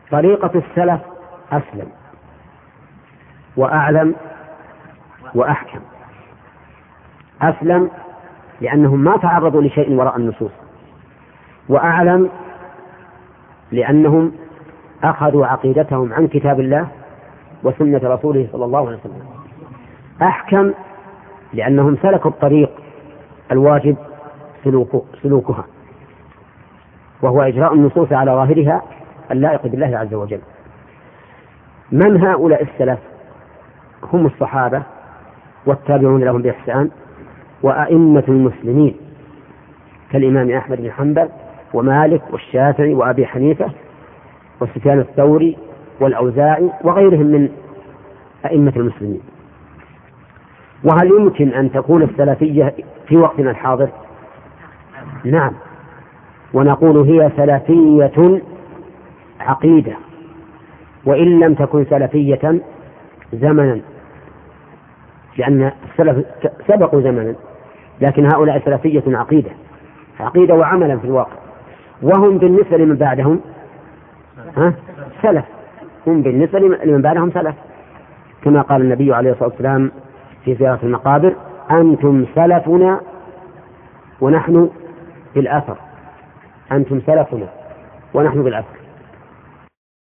طريقة السلف أسلم وأعلم وأحكم. أسلم لأنهم ما تعرضوا لشيء وراء النصوص، وأعلم لأنهم أخذوا عقيدتهم عن كتاب الله وسنة رسوله صلى الله عليه وسلم. أحكم لأنهم سلكوا الطريق الواجب سلوكها، وهو إجراء النصوص على ظاهرها اللائق بالله عز وجل. من هؤلاء السلف؟ هم الصحابة والتابعون لهم بإحسان وأئمة المسلمين كالإمام أحمد بن حنبل ومالك والشافعي وأبي حنيفة وسفيان الثوري والأوزاعي وغيرهم من أئمة المسلمين. وهل يمكن أن تكون السلفية في وقتنا الحاضر؟ نعم، ونقول هي سلفية عقيدة، وإن لم تكن سلفية زمنا، لأن السلف سبقوا زمنا، لكن هؤلاء سلفية عقيدة وعملا في الواقع. وهم بالنسبة لمن بعدهم سلف، هم بالنسبة لمن بعدهم سلف، كما قال النبي عليه الصلاة والسلام في زيارة المقابر: أنتم سلفنا ونحن بالأثر، أنتم سلفنا ونحن بالأثر.